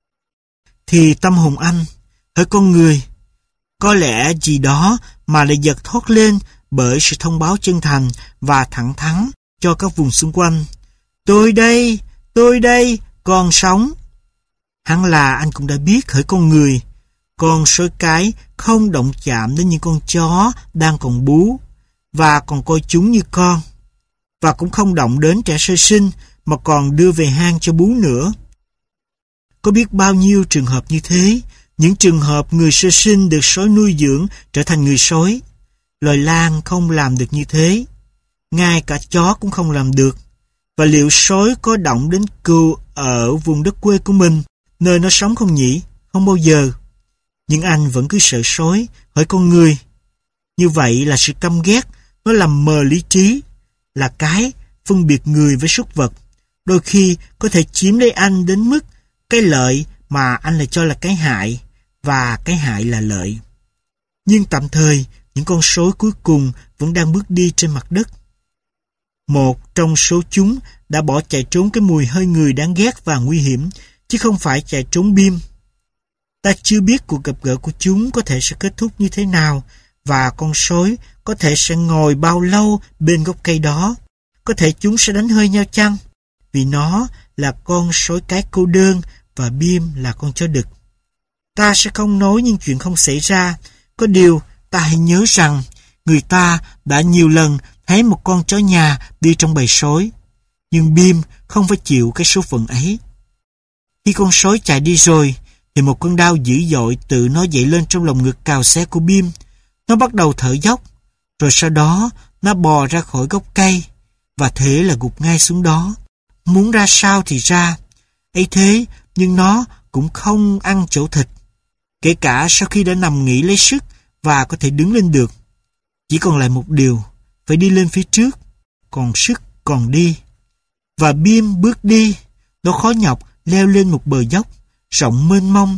thì tâm hồn anh, hỡi con người, có lẽ gì đó mà lại giật thoát lên bởi sự thông báo chân thành và thẳng thắn cho các vùng xung quanh. Tôi đây, tôi đây, còn sống. Hẳn là anh cũng đã biết, hỡi con người, con sói cái không động chạm đến những con chó đang còn bú và còn coi chúng như con, và cũng không động đến trẻ sơ sinh mà còn đưa về hang cho bú nữa. Có biết bao nhiêu trường hợp như thế, những trường hợp người sơ sinh được sói nuôi dưỡng trở thành người sói. Loài lang không làm được như thế, ngay cả chó cũng không làm được. Và liệu sói có động đến cừu ở vùng đất quê của mình, nơi nó sống không nhỉ? Không bao giờ. Nhưng anh vẫn cứ sợ sói, hỏi con người. Như vậy là sự căm ghét, nó làm mờ lý trí, là cái phân biệt người với súc vật. Đôi khi có thể chiếm lấy anh đến mức cái lợi mà anh lại cho là cái hại, và cái hại là lợi. Nhưng tạm thời, những con sói cuối cùng vẫn đang bước đi trên mặt đất. Một trong số chúng đã bỏ chạy trốn cái mùi hơi người đáng ghét và nguy hiểm, chứ không phải chạy trốn Bim. Ta chưa biết cuộc gặp gỡ của chúng có thể sẽ kết thúc như thế nào, và con sói có thể sẽ ngồi bao lâu bên gốc cây đó. Có thể chúng sẽ đánh hơi nhau chăng? Vì nó là con sói cái cô đơn và Bim là con chó đực. Ta sẽ không nói những chuyện không xảy ra. Có điều ta hãy nhớ rằng người ta đã nhiều lần thấy một con chó nhà đi trong bầy sói. Nhưng Bim không phải chịu cái số phận ấy. Khi con sói chạy đi rồi, thì một cơn đau dữ dội tự nó dậy lên trong lồng ngực cào xé của Bim. Nó bắt đầu thở dốc, rồi sau đó nó bò ra khỏi gốc cây, và thế là gục ngay xuống đó. Muốn ra sao thì ra. Ấy thế, nhưng nó cũng không ăn chỗ thịt, kể cả sau khi đã nằm nghỉ lấy sức và có thể đứng lên được. Chỉ còn lại một điều, phải đi lên phía trước, còn sức còn đi. Và Bim bước đi, nó khó nhọc leo lên một bờ dốc, rộng mênh mông,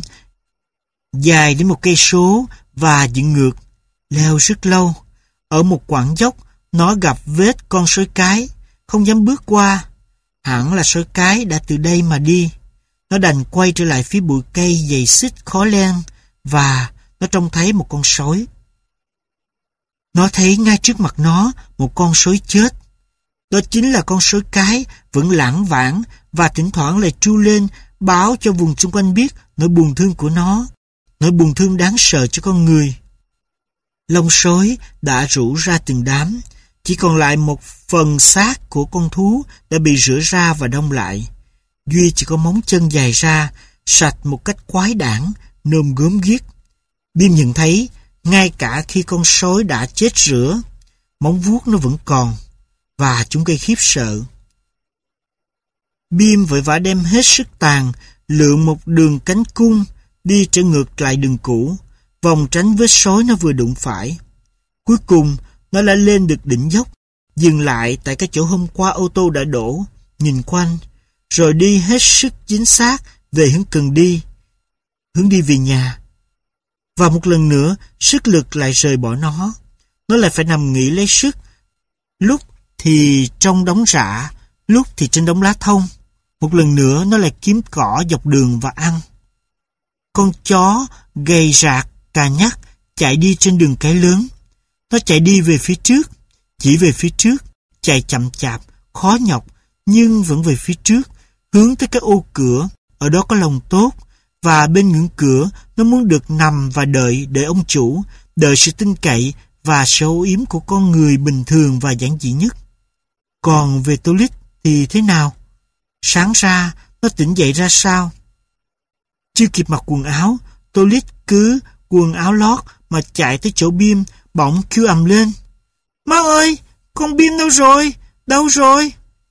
dài đến một cây số và dựng ngược, leo rất lâu. Ở một quãng dốc, nó gặp vết con sói cái, không dám bước qua. Hẳn là sói cái đã từ đây mà đi. Nó đành quay trở lại phía bụi cây dày xích khó len, và nó trông thấy một con sói. Nó thấy ngay trước mặt nó một con sói chết. Đó chính là con sói cái vẫn lãng vãng và thỉnh thoảng lại tru lên báo cho vùng xung quanh biết nỗi buồn thương của nó, nỗi buồn thương đáng sợ cho con người. Lông sói đã rũ ra từng đám, chỉ còn lại một phần xác của con thú đã bị rửa ra và đông lại. Duy chỉ có móng chân dài ra, sạch một cách quái đản, nôm gớm ghiếc. Bim nhận thấy, ngay cả khi con sói đã chết rửa, móng vuốt nó vẫn còn, và chúng gây khiếp sợ. Bim vội vã đem hết sức tàn, lượn một đường cánh cung, đi trở ngược lại đường cũ, vòng tránh vết sói nó vừa đụng phải. Cuối cùng, nó đã lên được đỉnh dốc, dừng lại tại cái chỗ hôm qua ô tô đã đổ, nhìn quanh, rồi đi hết sức chính xác về hướng cần đi, hướng đi về nhà. Và một lần nữa, sức lực lại rời bỏ nó. Nó lại phải nằm nghỉ lấy sức, lúc thì trong đống rạ, lúc thì trên đống lá thông. Một lần nữa, nó lại kiếm cỏ dọc đường và ăn. Con chó gầy rạc, cà nhắc, chạy đi trên đường cái lớn. Nó chạy đi về phía trước, chỉ về phía trước, chạy chậm chạp, khó nhọc, nhưng vẫn về phía trước, hướng tới cái ô cửa. Ở đó có lồng tốt, và bên ngưỡng cửa nó muốn được nằm và đợi đợi ông chủ, đợi sự tin cậy và sự âu yếm của con người bình thường và giản dị nhất. Còn về Tô-lít thì thế nào? Sáng ra nó tỉnh dậy ra sao? Chưa kịp mặc quần áo, Tô-lít cứ quần áo lót mà chạy tới chỗ Bim, bỗng kêu ầm lên: "Má ơi, con Bim đâu rồi? Đâu rồi?"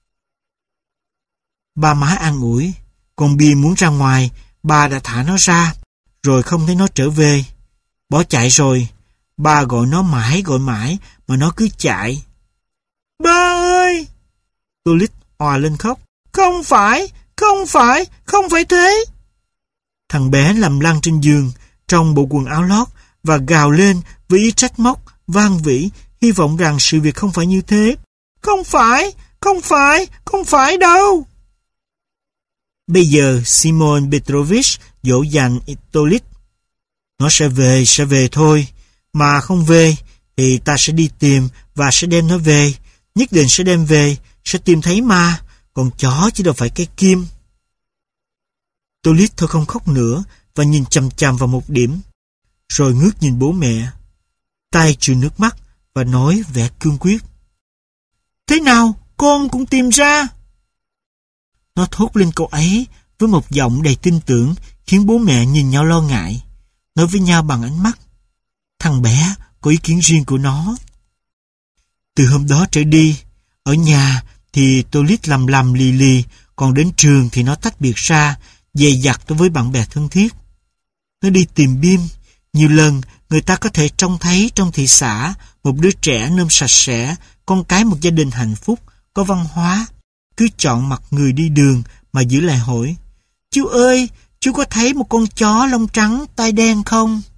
Ba má an ủi: "Con Bim muốn ra ngoài, bà đã thả nó ra, rồi không thấy nó trở về. Bỏ chạy rồi. Bà gọi nó mãi gọi mãi mà nó cứ chạy." "Ba ơi!" Tô-lít òa lên khóc. "Không phải, không phải, không phải thế." Thằng bé nằm lăn trên giường trong bộ quần áo lót và gào lên với ý trách móc, van vỉ, hy vọng rằng sự việc không phải như thế. "Không phải, không phải, không phải đâu." Bây giờ Simon Petrovich dỗ dành Tô-lít: "Nó sẽ về, sẽ về thôi. Mà không về thì ta sẽ đi tìm và sẽ đem nó về. Nhất định sẽ đem về, sẽ tìm thấy mà. Còn chó chứ đâu phải cái kim." Tô-lít thôi không khóc nữa và nhìn chằm chằm vào một điểm, rồi ngước nhìn bố mẹ, tay trừ nước mắt và nói vẻ cương quyết: "Thế nào, con cũng tìm ra?" Nó thốt lên câu ấy với một giọng đầy tin tưởng, khiến bố mẹ nhìn nhau lo ngại, nói với nhau bằng ánh mắt. Thằng bé có ý kiến riêng của nó. Từ hôm đó trở đi, ở nhà thì Tolit lầm lầm lì lì, còn đến trường thì nó tách biệt ra, dè dặt đối với bạn bè thân thiết. Nó đi tìm Bim. Nhiều lần người ta có thể trông thấy trong thị xã một đứa trẻ nôm sạch sẽ, con cái một gia đình hạnh phúc, có văn hóa, cứ chọn mặt người đi đường mà giữ lại hỏi: Chú ơi, chú có thấy một con chó lông trắng tai đen không?